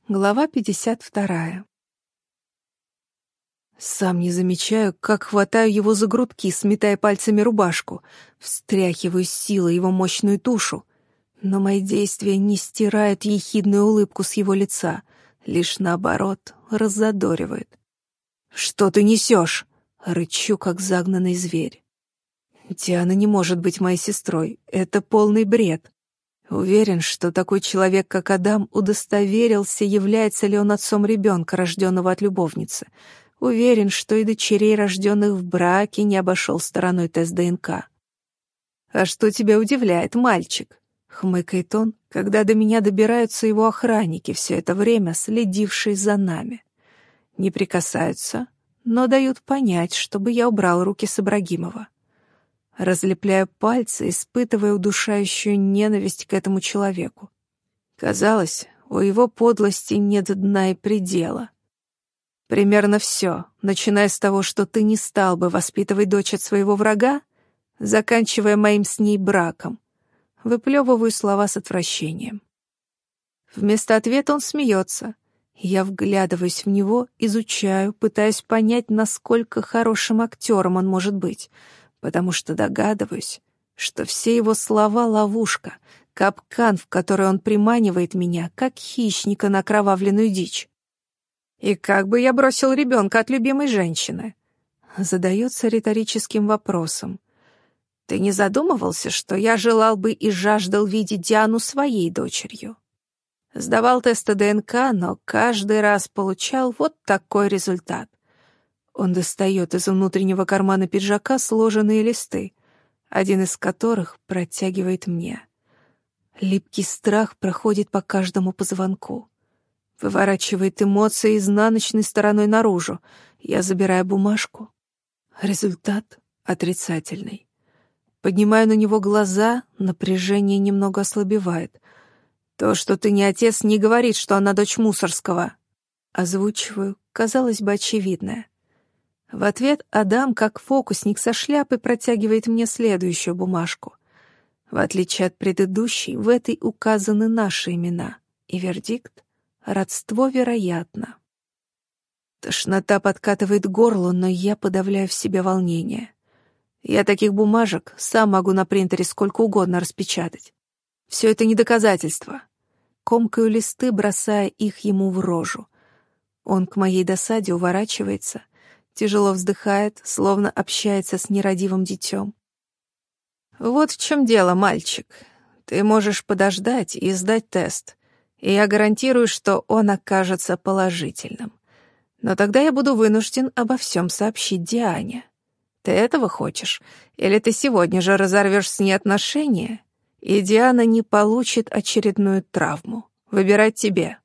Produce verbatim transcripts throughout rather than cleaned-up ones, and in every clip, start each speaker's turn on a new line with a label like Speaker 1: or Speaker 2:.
Speaker 1: Глава пятьдесят вторая. Сам не замечаю, как хватаю его за грудки, сметая пальцами рубашку, встряхиваю с силой его мощную тушу. Но мои действия не стирают ехидную улыбку с его лица, лишь наоборот, раззадоривают. «Что ты несешь?» — рычу, как загнанный зверь. Диана не может быть моей сестрой, это полный бред. Уверен, что такой человек, как Адам, удостоверился, является ли он отцом ребенка, рожденного от любовницы. Уверен, что и дочерей, рожденных в браке, не обошел стороной тест ДНК. «А что тебя удивляет, мальчик?» — хмыкает он, когда до меня добираются его охранники, все это время следившие за нами. Не прикасаются, но дают понять, чтобы я убрал руки с Ибрагимова. Разлепляю пальцы, испытывая удушающую ненависть к этому человеку. Казалось, у его подлости нет дна и предела. Примерно все, начиная с того, что ты не стал бы воспитывать дочь от своего врага, заканчивая моим с ней браком. Выплевываю слова с отвращением. Вместо ответа он смеется. Я вглядываюсь в него, изучаю, пытаясь понять, насколько хорошим актером он может быть, потому что догадываюсь, что все его слова — ловушка, капкан, в который он приманивает меня, как хищника на окровавленную дичь. «И как бы я бросил ребенка от любимой женщины?» Задается риторическим вопросом. «Ты не задумывался, что я желал бы и жаждал видеть Диану своей дочерью? Сдавал тесты ДНК, но каждый раз получал вот такой результат». Он достает из внутреннего кармана пиджака сложенные листы, один из которых протягивает мне. Липкий страх проходит по каждому позвонку. Выворачивает эмоции изнаночной стороной наружу. Я забираю бумажку. Результат отрицательный. Поднимаю на него глаза, напряжение немного ослабевает. «То, что ты не отец, не говорит, что она дочь Мусорского». Озвучиваю, казалось бы, очевидное. В ответ Адам, как фокусник со шляпой, протягивает мне следующую бумажку. В отличие от предыдущей, в этой указаны наши имена. И вердикт — родство вероятно. Тошнота подкатывает горло, но я подавляю в себе волнение. Я таких бумажек сам могу на принтере сколько угодно распечатать. Все это не доказательство. Комкаю листы, бросая их ему в рожу. Он к моей досаде уворачивается, тяжело вздыхает, словно общается с нерадивым детем. «Вот в чем дело, мальчик. Ты можешь подождать и сдать тест, и я гарантирую, что он окажется положительным. Но тогда я буду вынужден обо всем сообщить Диане. Ты этого хочешь? Или ты сегодня же разорвешь с ней отношения, и Диана не получит очередную травму? Выбирать тебе».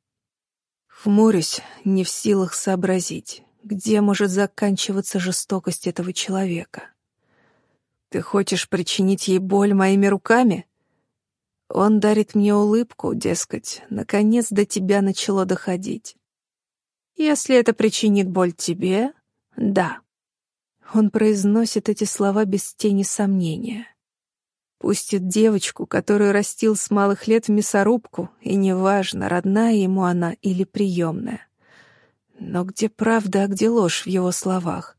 Speaker 1: Хмурюсь, не в силах сообразить, где может заканчиваться жестокость этого человека. «Ты хочешь причинить ей боль моими руками?» Он дарит мне улыбку, дескать, наконец до тебя начало доходить. «Если это причинит боль тебе, да». Он произносит эти слова без тени сомнения. Пустит девочку, которую растил с малых лет, в мясорубку, и неважно, родная ему она или приемная. Но где правда, а где ложь в его словах?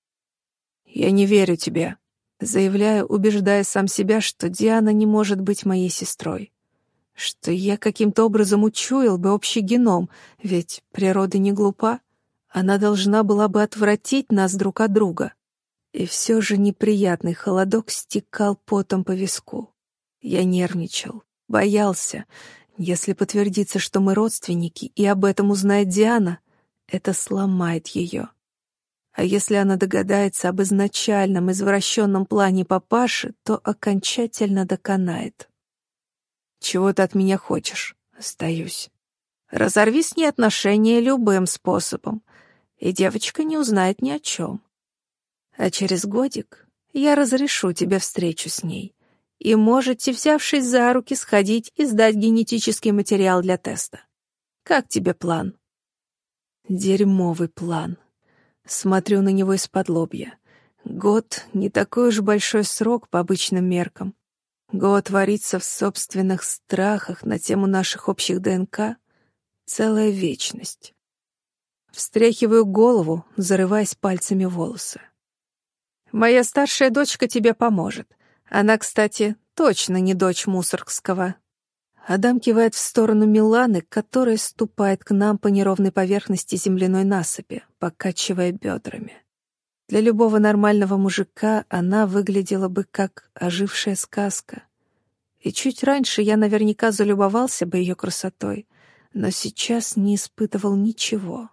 Speaker 1: «Я не верю тебе», — заявляю, убеждая сам себя, что Диана не может быть моей сестрой. Что я каким-то образом учуял бы общий геном, ведь природа не глупа. Она должна была бы отвратить нас друг от друга. И все же неприятный холодок стекал потом по виску. Я нервничал, боялся. Если подтвердится, что мы родственники, и об этом узнает Диана, это сломает ее. А если она догадается об изначальном извращенном плане папаши, то окончательно доконает. «Чего ты от меня хочешь?» Остаюсь. «Разорви с ней отношения любым способом, и девочка не узнает ни о чем. А через годик я разрешу тебе встречу с ней, и можете, взявшись за руки, сходить и сдать генетический материал для теста. Как тебе план?» Дерьмовый план. Смотрю на него из-под лобья. Год — не такой уж большой срок по обычным меркам. Год вариться в собственных страхах на тему наших общих ДНК. Целая вечность. Встряхиваю голову, зарываясь пальцами в волосы. «Моя старшая дочка тебе поможет. Она, кстати, точно не дочь Мусоргского». Адам кивает в сторону Миланы, которая ступает к нам по неровной поверхности земляной насыпи, покачивая бедрами. Для любого нормального мужика она выглядела бы как ожившая сказка. И чуть раньше я наверняка залюбовался бы ее красотой, но сейчас не испытывал ничего.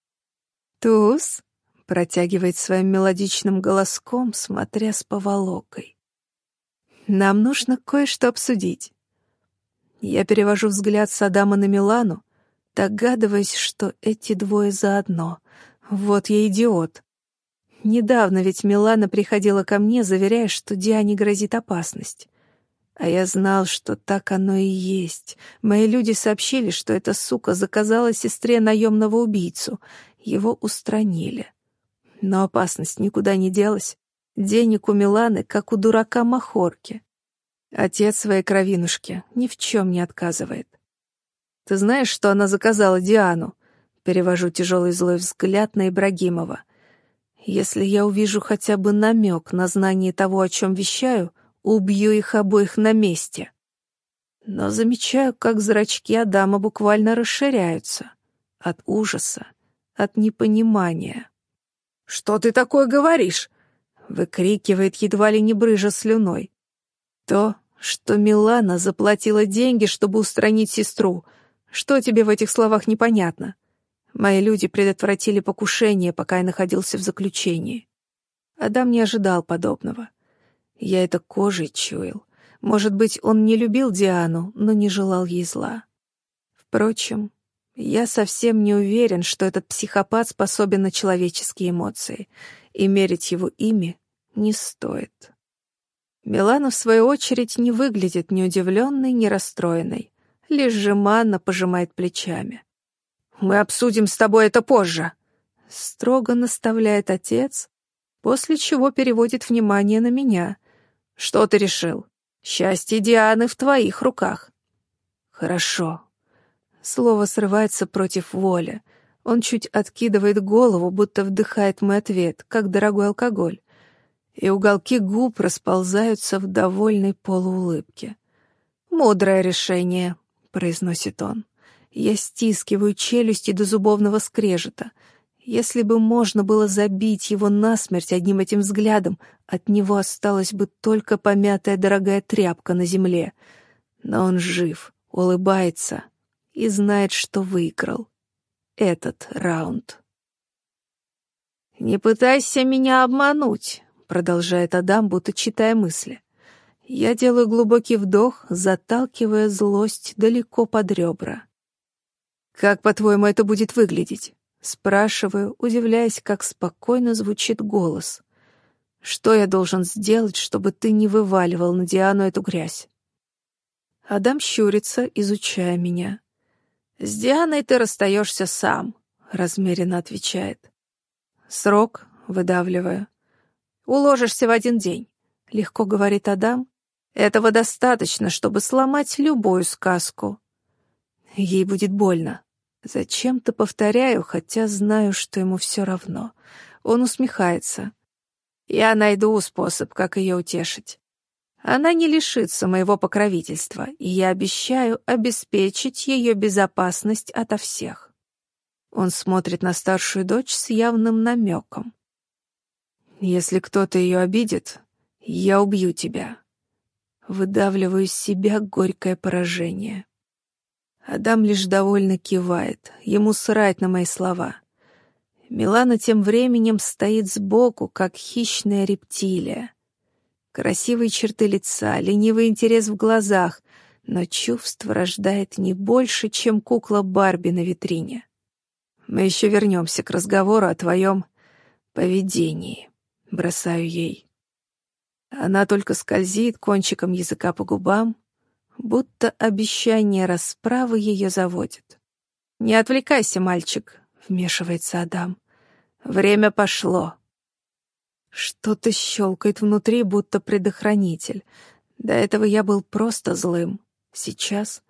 Speaker 1: «Туз?» — протягивает своим мелодичным голоском, смотря с поволокой. «Нам нужно кое-что обсудить». Я перевожу взгляд с Адама на Милану, догадываясь, что эти двое заодно. Вот я идиот. Недавно ведь Милана приходила ко мне, заверяя, что Диане грозит опасность. А я знал, что так оно и есть. Мои люди сообщили, что эта сука заказала сестре наемного убийцу. Его устранили. Но опасность никуда не делась. Денег у Миланы, как у дурака Махорки. Отец своей кровинушки ни в чем не отказывает. «Ты знаешь, что она заказала Диану?» Перевожу тяжелый злой взгляд на Ибрагимова. «Если я увижу хотя бы намек на знание того, о чем вещаю, убью их обоих на месте». Но замечаю, как зрачки Адама буквально расширяются. От ужаса, от непонимания. «Что ты такое говоришь?» — выкрикивает, едва ли не брыжа слюной. «То, что Милана заплатила деньги, чтобы устранить сестру. Что тебе в этих словах непонятно? Мои люди предотвратили покушение, пока я находился в заключении». Адам не ожидал подобного. Я это кожей чуял. Может быть, он не любил Диану, но не желал ей зла. Впрочем, я совсем не уверен, что этот психопат способен на человеческие эмоции, и мерить его ими не стоит. Милана, в свою очередь, не выглядит ни удивленной, ни расстроенной, лишь жеманно пожимает плечами. «Мы обсудим с тобой это позже», — строго наставляет отец, после чего переводит внимание на меня. «Что ты решил? Счастье Дианы в твоих руках». «Хорошо». Слово срывается против воли. Он чуть откидывает голову, будто вдыхает мой ответ, как дорогой алкоголь. И уголки губ расползаются в довольной полуулыбке. «Мудрое решение», — произносит он. Я стискиваю челюсти до зубовного скрежета. Если бы можно было забить его насмерть одним этим взглядом, от него осталась бы только помятая дорогая тряпка на земле. Но он жив, улыбается и знает, что выиграл этот раунд. «Не пытайся меня обмануть», — продолжает Адам, будто читая мысли. Я делаю глубокий вдох, заталкивая злость далеко под ребра. «Как, по-твоему, это будет выглядеть?» Спрашиваю, удивляясь, как спокойно звучит голос. «Что я должен сделать, чтобы ты не вываливал на Диану эту грязь?» Адам щурится, изучая меня. «С Дианой ты расстаешься сам», — размеренно отвечает. «Срок?» — выдавливаю. «Уложишься в один день», — легко говорит Адам. «Этого достаточно, чтобы сломать любую сказку». Ей будет больно. Зачем-то повторяю, хотя знаю, что ему все равно. Он усмехается. «Я найду способ, как ее утешить. Она не лишится моего покровительства, и я обещаю обеспечить ее безопасность ото всех». Он смотрит на старшую дочь с явным намеком. «Если кто-то ее обидит, я убью тебя». Выдавливаю из себя горькое поражение. Адам лишь довольно кивает, ему срать на мои слова. Милана тем временем стоит сбоку, как хищная рептилия. Красивые черты лица, ленивый интерес в глазах, но чувство рождает не больше, чем кукла Барби на витрине. Мы еще вернемся к разговору о твоем поведении, бросаю ей. Она только скользит кончиком языка по губам, будто обещание расправы ее заводит. «Не отвлекайся, мальчик», — вмешивается Адам. «Время пошло». Что-то щелкает внутри, будто предохранитель. До этого я был просто злым. Сейчас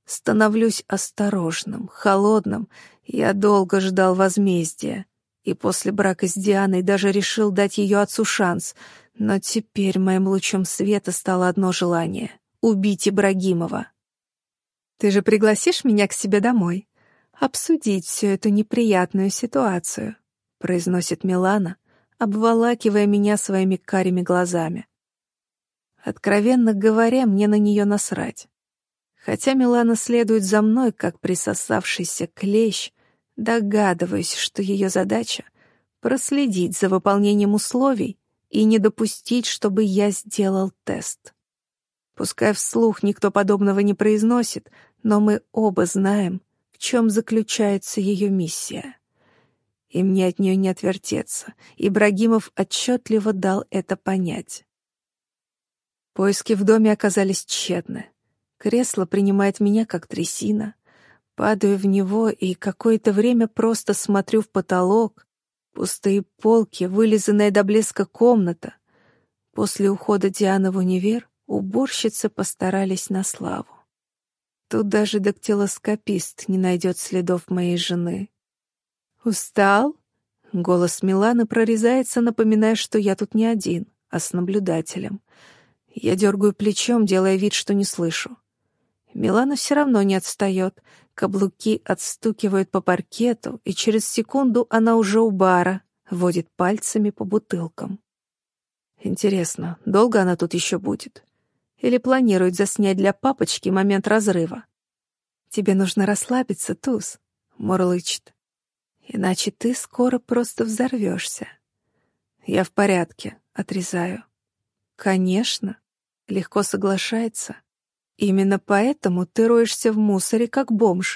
Speaker 1: Становлюсь осторожным, холодным. Я долго ждал возмездия. И после брака с Дианой даже решил дать ее отцу шанс. Но теперь моим лучом света стало одно желание — убить Ибрагимова. «Ты же пригласишь меня к себе домой? Обсудить всю эту неприятную ситуацию», — произносит Милана, обволакивая меня своими карими глазами. Откровенно говоря, мне на нее насрать. Хотя Милана следует за мной, как присосавшийся клещ, догадываюсь, что ее задача — проследить за выполнением условий и не допустить, чтобы я сделал тест. Пускай вслух никто подобного не произносит, но мы оба знаем, в чем заключается ее миссия. И мне от нее не отвертеться. Ибрагимов отчетливо дал это понять. Поиски в доме оказались тщетны. Кресло принимает меня как трясина. Падаю в него и какое-то время просто смотрю в потолок. Пустые полки, вылизанная до блеска комната. После ухода Дианы в универ уборщицы постарались на славу. Тут даже дактилоскопист не найдет следов моей жены. «Устал?» — голос Миланы прорезается, напоминая, что я тут не один, а с наблюдателем. Я дергаю плечом, делая вид, что не слышу. Милана все равно не отстает. Каблуки отстукивают по паркету, и через секунду она уже у бара, водит пальцами по бутылкам. Интересно, долго она тут еще будет? Или планирует заснять для папочки момент разрыва? «Тебе нужно расслабиться, Туз», — мурлычет. «Иначе ты скоро просто взорвешься». «Я в порядке», — отрезаю. «Конечно», — легко соглашается. «Именно поэтому ты роешься в мусоре, как бомж».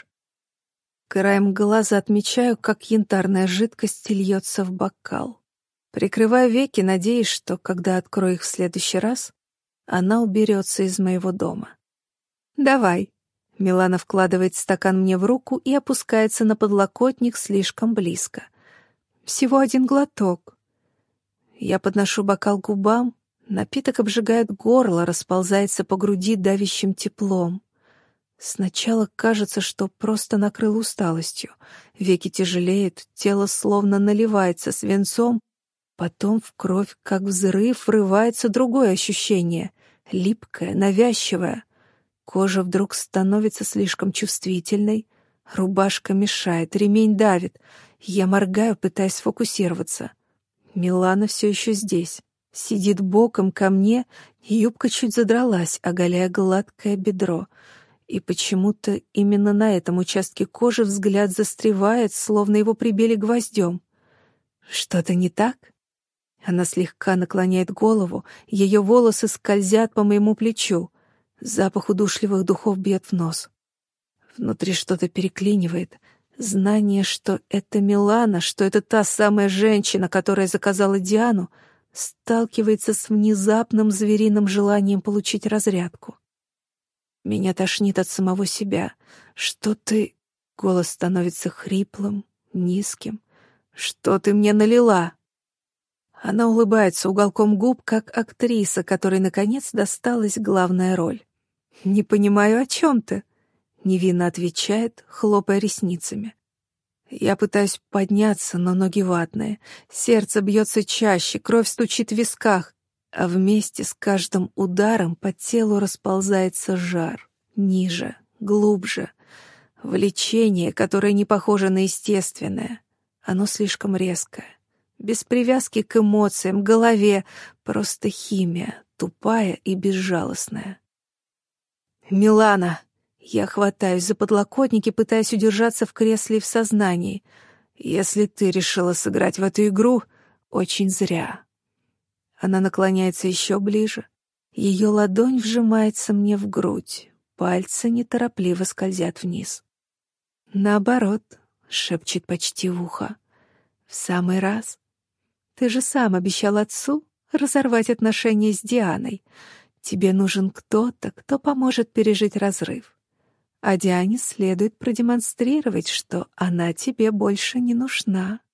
Speaker 1: Краем глаза отмечаю, как янтарная жидкость льется в бокал. Прикрываю веки, надеясь, что, когда открою их в следующий раз, она уберется из моего дома. «Давай». Милана вкладывает стакан мне в руку и опускается на подлокотник слишком близко. «Всего один глоток». Я подношу бокал к губам. Напиток обжигает горло, расползается по груди давящим теплом. Сначала кажется, что просто накрыл усталостью. Веки тяжелеют, тело словно наливается свинцом. Потом в кровь, как взрыв, врывается другое ощущение. Липкое, навязчивое. Кожа вдруг становится слишком чувствительной. Рубашка мешает, ремень давит. Я моргаю, пытаясь сфокусироваться. Милана все еще здесь. Сидит боком ко мне, и юбка чуть задралась, оголяя гладкое бедро. И почему-то именно на этом участке кожи взгляд застревает, словно его прибили гвоздем. Что-то не так? Она слегка наклоняет голову, ее волосы скользят по моему плечу. Запах удушливых духов бьет в нос. Внутри что-то переклинивает. Знание, что это Милана, что это та самая женщина, которая заказала Диану, сталкивается с внезапным звериным желанием получить разрядку. Меня тошнит от самого себя. Что ты... Голос становится хриплым, низким. Что ты мне налила? Она улыбается уголком губ, как актриса, которой, наконец, досталась главная роль. «Не понимаю, о чем ты?» — невинно отвечает, хлопая ресницами. Я пытаюсь подняться, но ноги ватные. Сердце бьется чаще, кровь стучит в висках, а вместе с каждым ударом по телу расползается жар. Ниже, глубже. Влечение, которое не похоже на естественное. Оно слишком резкое. Без привязки к эмоциям, голове. Просто химия, тупая и безжалостная. «Милана!» Я хватаюсь за подлокотники, пытаясь удержаться в кресле и в сознании. «Если ты решила сыграть в эту игру, очень зря». Она наклоняется еще ближе. Ее ладонь вжимается мне в грудь. Пальцы неторопливо скользят вниз. «Наоборот», — шепчет почти в ухо. «В самый раз. Ты же сам обещал отцу разорвать отношения с Дианой. Тебе нужен кто-то, кто поможет пережить разрыв. А Диане следует продемонстрировать, что она тебе больше не нужна».